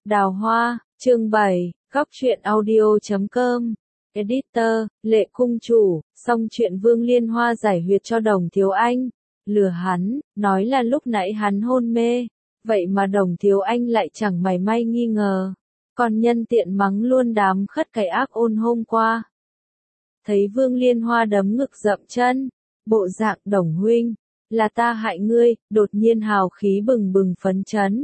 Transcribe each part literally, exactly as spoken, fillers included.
Đào Hoa, chương bảy, góc truyện audio chấm com. Editor, Lệ Cung Chủ, xong chuyện Vương Liên Hoa giải huyệt cho Đồng Thiếu Anh. Lừa hắn, nói là lúc nãy hắn hôn mê. Vậy mà Đồng Thiếu Anh lại chẳng mảy may nghi ngờ. Còn nhân tiện mắng luôn đám khất cái ác ôn hôm qua. Thấy Vương Liên Hoa đấm ngực dậm chân. Bộ dạng Đồng huynh, là ta hại ngươi, đột nhiên hào khí bừng bừng phấn chấn.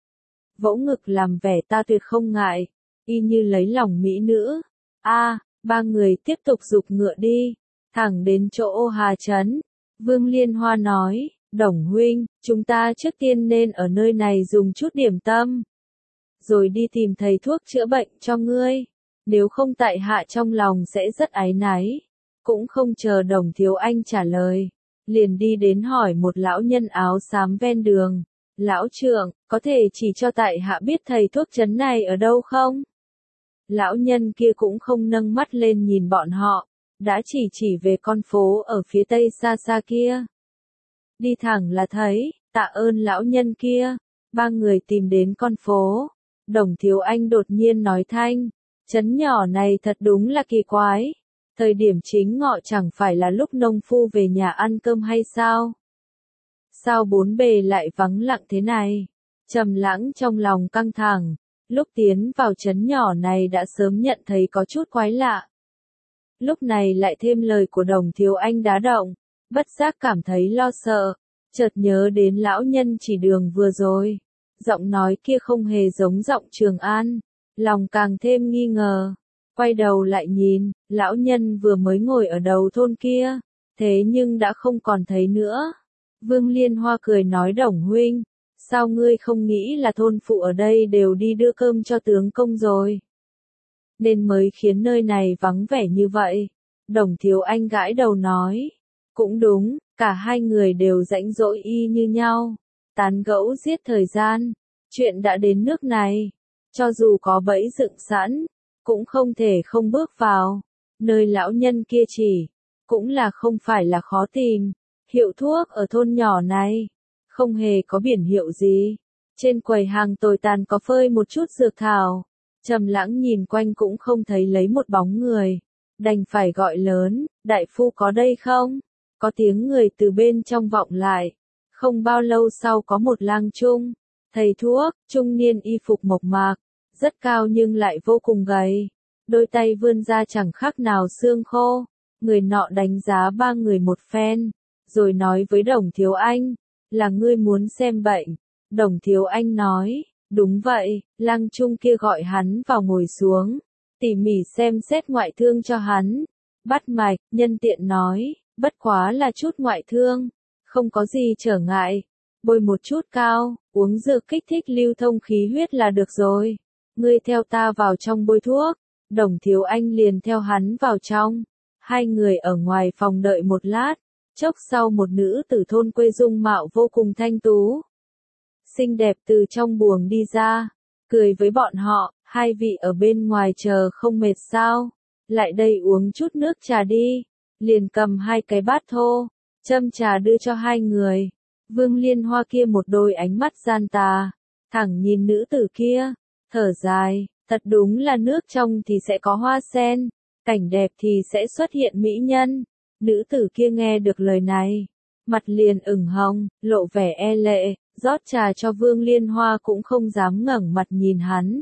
Vỗ ngực làm vẻ ta tuyệt không ngại, y như lấy lòng mỹ nữ. A, ba người tiếp tục giục ngựa đi, thẳng đến chỗ Ô Hà Trấn. Vương Liên Hoa nói, Đồng huynh, chúng ta trước tiên nên ở nơi này dùng chút điểm tâm, rồi đi tìm thầy thuốc chữa bệnh cho ngươi. Nếu không tại hạ trong lòng sẽ rất áy náy. Cũng không chờ Đồng Thiếu Anh trả lời, liền đi đến hỏi một lão nhân áo xám ven đường. Lão trưởng, có thể chỉ cho tại hạ biết thầy thuốc trấn này ở đâu không? Lão nhân kia cũng không nâng mắt lên nhìn bọn họ, đã chỉ chỉ về con phố ở phía tây xa xa kia. Đi thẳng là thấy, tạ ơn lão nhân kia. Ba người tìm đến con phố. Đồng Thiếu Anh đột nhiên nói thanh, trấn nhỏ này thật đúng là kỳ quái. Thời điểm chính ngọ chẳng phải là lúc nông phu về nhà ăn cơm hay sao? Sao bốn bề lại vắng lặng thế này? Trầm Lãng trong lòng căng thẳng, lúc tiến vào trấn nhỏ này đã sớm nhận thấy có chút quái lạ. Lúc này lại thêm lời của Đồng Thiếu Anh đá động, bất giác cảm thấy lo sợ, chợt nhớ đến lão nhân chỉ đường vừa rồi. Giọng nói kia không hề giống giọng Trường An, lòng càng thêm nghi ngờ. Quay đầu lại nhìn, lão nhân vừa mới ngồi ở đầu thôn kia, thế nhưng đã không còn thấy nữa. Vương Liên Hoa cười nói Đồng huynh, sao ngươi không nghĩ là thôn phụ ở đây đều đi đưa cơm cho tướng công rồi, nên mới khiến nơi này vắng vẻ như vậy. Đồng Thiếu Anh gãi đầu nói, cũng đúng, cả hai người đều rãnh rỗi y như nhau, tán gẫu giết thời gian. Chuyện đã đến nước này, cho dù có bẫy dựng sẵn, cũng không thể không bước vào. Nơi lão nhân kia chỉ, cũng là không phải là khó tìm. Hiệu thuốc ở thôn nhỏ này, không hề có biển hiệu gì. Trên quầy hàng tồi tàn có phơi một chút dược thảo. Trầm Lãng nhìn quanh cũng không thấy lấy một bóng người. Đành phải gọi lớn, đại phu có đây không? Có tiếng người từ bên trong vọng lại. Không bao lâu sau có một lang trung. Thầy thuốc, trung niên y phục mộc mạc. Rất cao nhưng lại vô cùng gầy. Đôi tay vươn ra chẳng khác nào xương khô. Người nọ đánh giá ba người một phen, rồi nói với Đồng Thiếu Anh, là ngươi muốn xem bệnh. Đồng Thiếu Anh nói, đúng vậy. Lang trung kia gọi hắn vào ngồi xuống, tỉ mỉ xem xét ngoại thương cho hắn. Bắt mạch, nhân tiện nói, bất quá là chút ngoại thương, không có gì trở ngại. Bôi một chút cao, uống dược kích thích lưu thông khí huyết là được rồi. Ngươi theo ta vào trong bôi thuốc. Đồng Thiếu Anh liền theo hắn vào trong. Hai người ở ngoài phòng đợi một lát. Chốc sau một nữ tử thôn quê dung mạo vô cùng thanh tú, xinh đẹp từ trong buồng đi ra, cười với bọn họ, hai vị ở bên ngoài chờ không mệt sao? Lại đây uống chút nước trà đi. Liền cầm hai cái bát thô, châm trà đưa cho hai người. Vương Liên Hoa kia một đôi ánh mắt gian tà, thẳng nhìn nữ tử kia, thở dài, thật đúng là nước trong thì sẽ có hoa sen, cảnh đẹp thì sẽ xuất hiện mỹ nhân. Nữ tử kia nghe được lời này, mặt liền ửng hồng, lộ vẻ e lệ, rót trà cho Vương Liên Hoa cũng không dám ngẩng mặt nhìn hắn.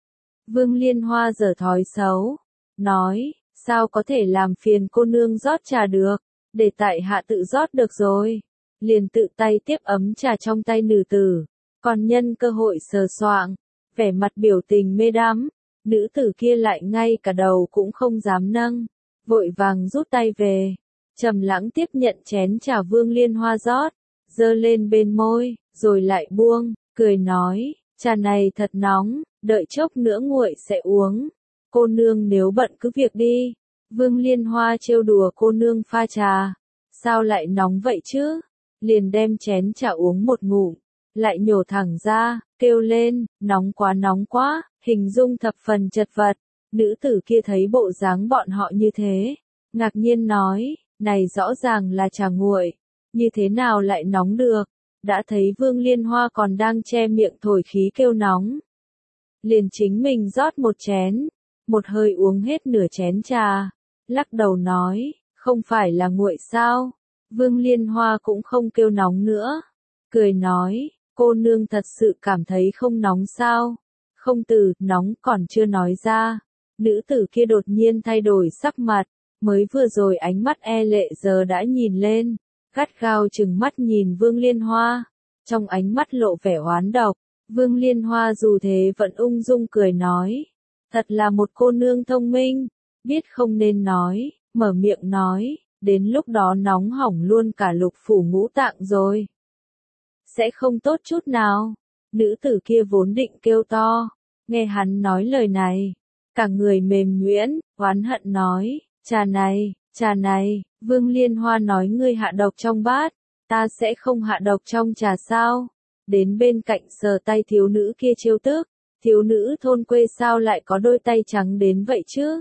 Vương Liên Hoa giở thói xấu, nói, sao có thể làm phiền cô nương rót trà được, để tại hạ tự rót được rồi. Liền tự tay tiếp ấm trà trong tay nữ tử, còn nhân cơ hội sờ soạng, vẻ mặt biểu tình mê đắm. Nữ tử kia lại ngay cả đầu cũng không dám nâng, vội vàng rút tay về. Trầm Lãng tiếp nhận chén trà Vương Liên Hoa rót, giơ lên bên môi, rồi lại buông, cười nói, trà này thật nóng, đợi chốc nữa nguội sẽ uống. Cô nương nếu bận cứ việc đi. Vương Liên Hoa trêu đùa cô nương pha trà, sao lại nóng vậy chứ? Liền đem chén trà uống một ngụm, lại nhổ thẳng ra, kêu lên, nóng quá nóng quá, hình dung thập phần chật vật. Nữ tử kia thấy bộ dáng bọn họ như thế, ngạc nhiên nói, này rõ ràng là trà nguội, như thế nào lại nóng được? Đã thấy Vương Liên Hoa còn đang che miệng thổi khí kêu nóng. liền chính mình rót một chén, một hơi uống hết nửa chén trà, lắc đầu nói, không phải là nguội sao? Vương Liên Hoa cũng không kêu nóng nữa, cười nói, cô nương thật sự cảm thấy không nóng sao? Không từ, nóng còn chưa nói ra. Nữ tử kia đột nhiên thay đổi sắc mặt, mới vừa rồi ánh mắt e lệ giờ đã nhìn lên, gắt gao chừng mắt nhìn Vương Liên Hoa, trong ánh mắt lộ vẻ oán độc. Vương Liên Hoa dù thế vẫn ung dung cười nói, thật là một cô nương thông minh, biết không nên nói, mở miệng nói, đến lúc đó nóng hỏng luôn cả lục phủ ngũ tạng rồi. Sẽ không tốt chút nào. Nữ tử kia vốn định kêu to, nghe hắn nói lời này, cả người mềm nhuyễn, oán hận nói, trà này, trà này, Vương Liên Hoa nói ngươi hạ độc trong bát, ta sẽ không hạ độc trong trà sao? Đến bên cạnh sờ tay thiếu nữ kia trêu tức, thiếu nữ thôn quê sao lại có đôi tay trắng đến vậy chứ?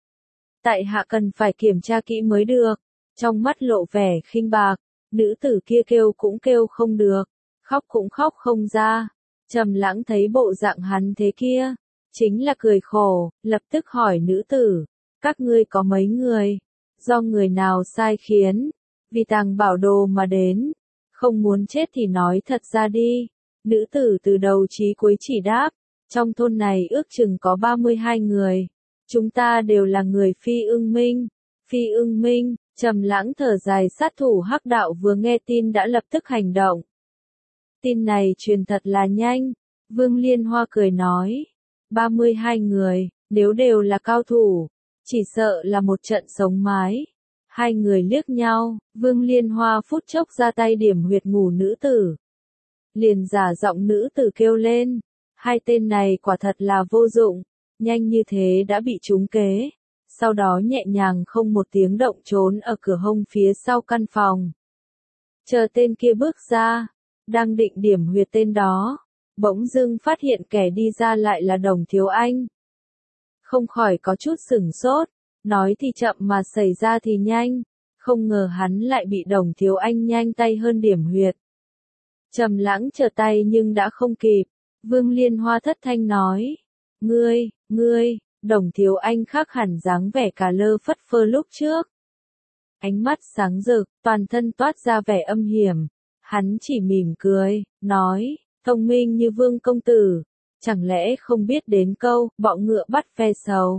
Tại hạ cần phải kiểm tra kỹ mới được, trong mắt lộ vẻ khinh bạc, nữ tử kia kêu cũng kêu không được, khóc cũng khóc không ra. Trầm Lãng thấy bộ dạng hắn thế kia, chính là cười khổ, lập tức hỏi nữ tử, các ngươi có mấy người, do người nào sai khiến, vì tàng bảo đồ mà đến, không muốn chết thì nói thật ra đi. Nữ tử từ đầu chí cuối chỉ đáp, trong thôn này ước chừng có ba mươi hai người, chúng ta đều là người Phi Ưng Minh. Phi Ưng Minh, Trầm Lãng thở dài, sát thủ Hắc đạo vừa nghe tin đã lập tức hành động. Tin này truyền thật là nhanh, Vương Liên Hoa cười nói, ba mươi hai người, nếu đều là cao thủ, chỉ sợ là một trận sống mái. Hai người liếc nhau, Vương Liên Hoa phút chốc ra tay điểm huyệt ngủ nữ tử. Liền giả giọng nữ tử kêu lên, hai tên này quả thật là vô dụng, nhanh như thế đã bị trúng kế. Sau đó nhẹ nhàng không một tiếng động trốn ở cửa hông phía sau căn phòng. Chờ tên kia bước ra, đang định điểm huyệt tên đó, bỗng dưng phát hiện kẻ đi ra lại là Đồng Thiếu Anh. Không khỏi có chút sửng sốt, nói thì chậm mà xảy ra thì nhanh, không ngờ hắn lại bị Đồng Thiếu Anh nhanh tay hơn điểm huyệt. Trầm Lãng trở tay nhưng đã không kịp, Vương Liên Hoa thất thanh nói, ngươi, ngươi, Đồng Thiếu Anh khác hẳn dáng vẻ cà lơ phất phơ lúc trước. Ánh mắt sáng rực, toàn thân toát ra vẻ âm hiểm, hắn chỉ mỉm cười, nói, thông minh như Vương công tử, chẳng lẽ không biết đến câu, bọ ngựa bắt ve sầu.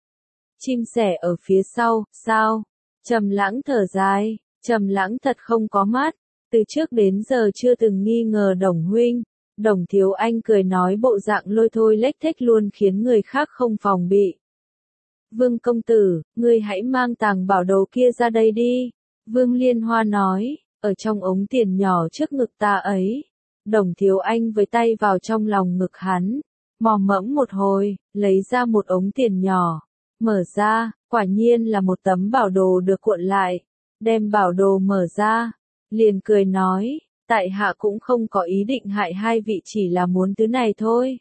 Chim sẻ ở phía sau, sao? Trầm Lãng thở dài, Trầm Lãng thật không có mắt, từ trước đến giờ chưa từng nghi ngờ Đồng huynh. Đồng Thiếu Anh cười nói bộ dạng lôi thôi lếch thếch luôn khiến người khác không phòng bị. Vương công tử, ngươi hãy mang tàng bảo đồ kia ra đây đi. Vương Liên Hoa nói, ở trong ống tiền nhỏ trước ngực ta ấy. Đồng Thiếu Anh với tay vào trong lòng ngực hắn, mò mẫm một hồi, lấy ra một ống tiền nhỏ, mở ra, quả nhiên là một tấm bảo đồ được cuộn lại. Đem bảo đồ mở ra, liền cười nói, tại hạ cũng không có ý định hại hai vị, chỉ là muốn thứ này thôi.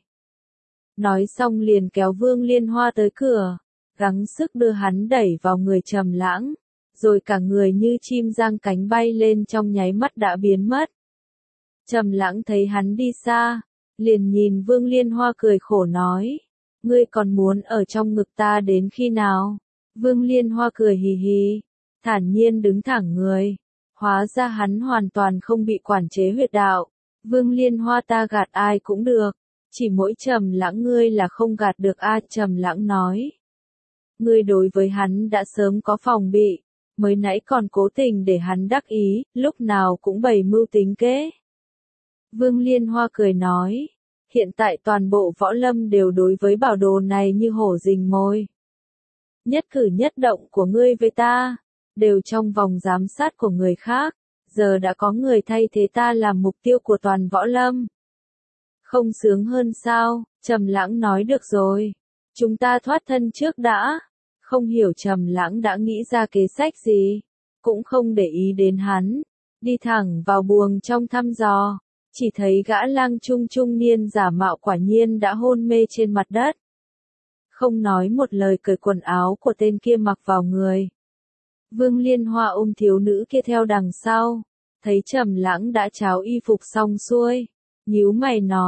Nói xong liền kéo Vương Liên Hoa tới cửa, gắng sức đưa hắn đẩy vào người Trầm Lãng, rồi cả người như chim giang cánh bay lên trong nháy mắt đã biến mất. Trầm Lãng thấy hắn đi xa, liền nhìn Vương Liên Hoa cười khổ nói, ngươi còn muốn ở trong ngực ta đến khi nào? Vương Liên Hoa cười hì hì, thản nhiên đứng thẳng người. Hóa ra hắn hoàn toàn không bị quản chế huyệt đạo. Vương Liên Hoa ta gạt ai cũng được, chỉ mỗi Trầm Lãng ngươi là không gạt được a. Trầm Lãng nói, ngươi đối với hắn đã sớm có phòng bị, mới nãy còn cố tình để hắn đắc ý, lúc nào cũng bày mưu tính kế. Vương Liên Hoa cười nói, hiện tại toàn bộ võ lâm đều đối với bảo đồ này như hổ rình mồi. Nhất cử nhất động của ngươi với ta, đều trong vòng giám sát của người khác, giờ đã có người thay thế ta làm mục tiêu của toàn võ lâm. Không sướng hơn sao? Trầm Lãng nói được rồi, chúng ta thoát thân trước đã. Không hiểu Trầm Lãng đã nghĩ ra kế sách gì, cũng không để ý đến hắn, đi thẳng vào buồng trong thăm dò, chỉ thấy gã lang trung trung niên giả mạo quả nhiên đã hôn mê trên mặt đất. Không nói một lời cởi quần áo của tên kia mặc vào người. Vương Liên Hoa ôm thiếu nữ kia theo đằng sau, thấy Trầm Lãng đã tráo y phục xong xuôi, nhíu mày nói,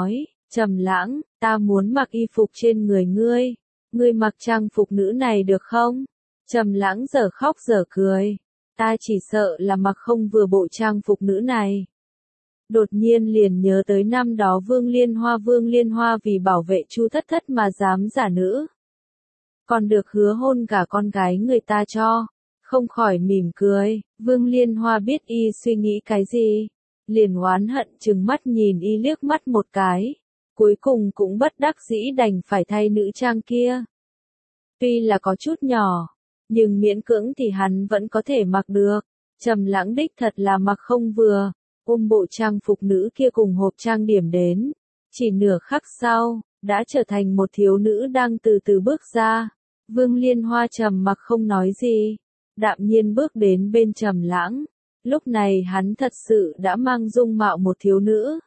Trầm Lãng, ta muốn mặc y phục trên người ngươi, ngươi mặc trang phục nữ này được không? Trầm Lãng dở khóc dở cười, ta chỉ sợ là mặc không vừa bộ trang phục nữ này. Đột nhiên liền nhớ tới năm đó Vương Liên Hoa Vương Liên Hoa vì bảo vệ Chu Thất Thất mà dám giả nữ. Còn được hứa hôn cả con gái người ta cho, không khỏi mỉm cười, Vương Liên Hoa biết y suy nghĩ cái gì, liền oán hận trừng mắt nhìn y liếc mắt một cái, cuối cùng cũng bất đắc dĩ đành phải thay nữ trang kia. Tuy là có chút nhỏ, nhưng miễn cưỡng thì hắn vẫn có thể mặc được. Trầm Lãng đích thật là mặc không vừa, ôm bộ trang phục nữ kia cùng hộp trang điểm đến, chỉ nửa khắc sau, đã trở thành một thiếu nữ đang từ từ bước ra. Vương Liên Hoa trầm mặc không nói gì, đạm nhiên bước đến bên Trầm Lãng. Lúc này hắn thật sự đã mang dung mạo một thiếu nữ.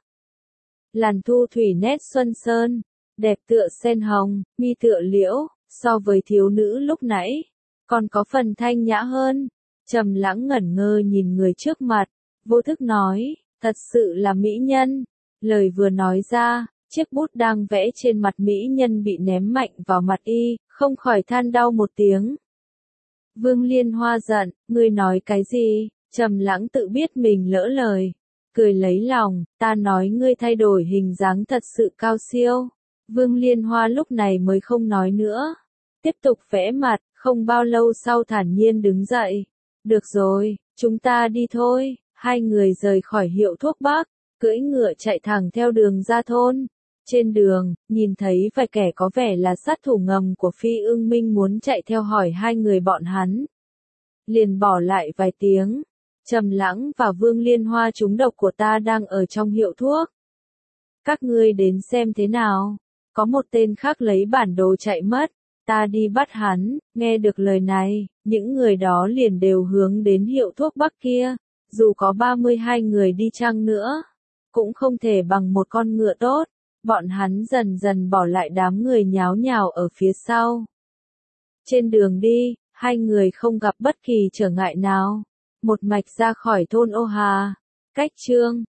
Làn thu thủy nét xuân sơn, đẹp tựa sen hồng, mi tựa liễu, so với thiếu nữ lúc nãy, còn có phần thanh nhã hơn. Trầm Lãng ngẩn ngơ nhìn người trước mặt, vô thức nói, thật sự là mỹ nhân. Lời vừa nói ra, chiếc bút đang vẽ trên mặt mỹ nhân bị ném mạnh vào mặt y, không khỏi than đau một tiếng. Vương Liên Hoa giận, ngươi nói cái gì? Trầm Lãng tự biết mình lỡ lời, cười lấy lòng, ta nói ngươi thay đổi hình dáng thật sự cao siêu. Vương Liên Hoa lúc này mới không nói nữa, tiếp tục vẽ mặt, không bao lâu sau thản nhiên đứng dậy. Được rồi, chúng ta đi thôi. Hai người rời khỏi hiệu thuốc Bắc, cưỡi ngựa chạy thẳng theo đường ra thôn. Trên đường, nhìn thấy vài kẻ có vẻ là sát thủ ngầm của Phi Ưng Minh muốn chạy theo hỏi hai người bọn hắn. Liền bỏ lại vài tiếng. Trầm Lãng và Vương Liên Hoa trúng độc của ta đang ở trong hiệu thuốc. Các ngươi đến xem thế nào? Có một tên khác lấy bản đồ chạy mất, ta đi bắt hắn. Nghe được lời này, những người đó liền đều hướng đến hiệu thuốc Bắc kia. Dù có ba mươi hai người đi chăng nữa, cũng không thể bằng một con ngựa tốt. Bọn hắn dần dần bỏ lại đám người nháo nhào ở phía sau. Trên đường đi, hai người không gặp bất kỳ trở ngại nào. Một mạch ra khỏi thôn Ô Hà. Cách chương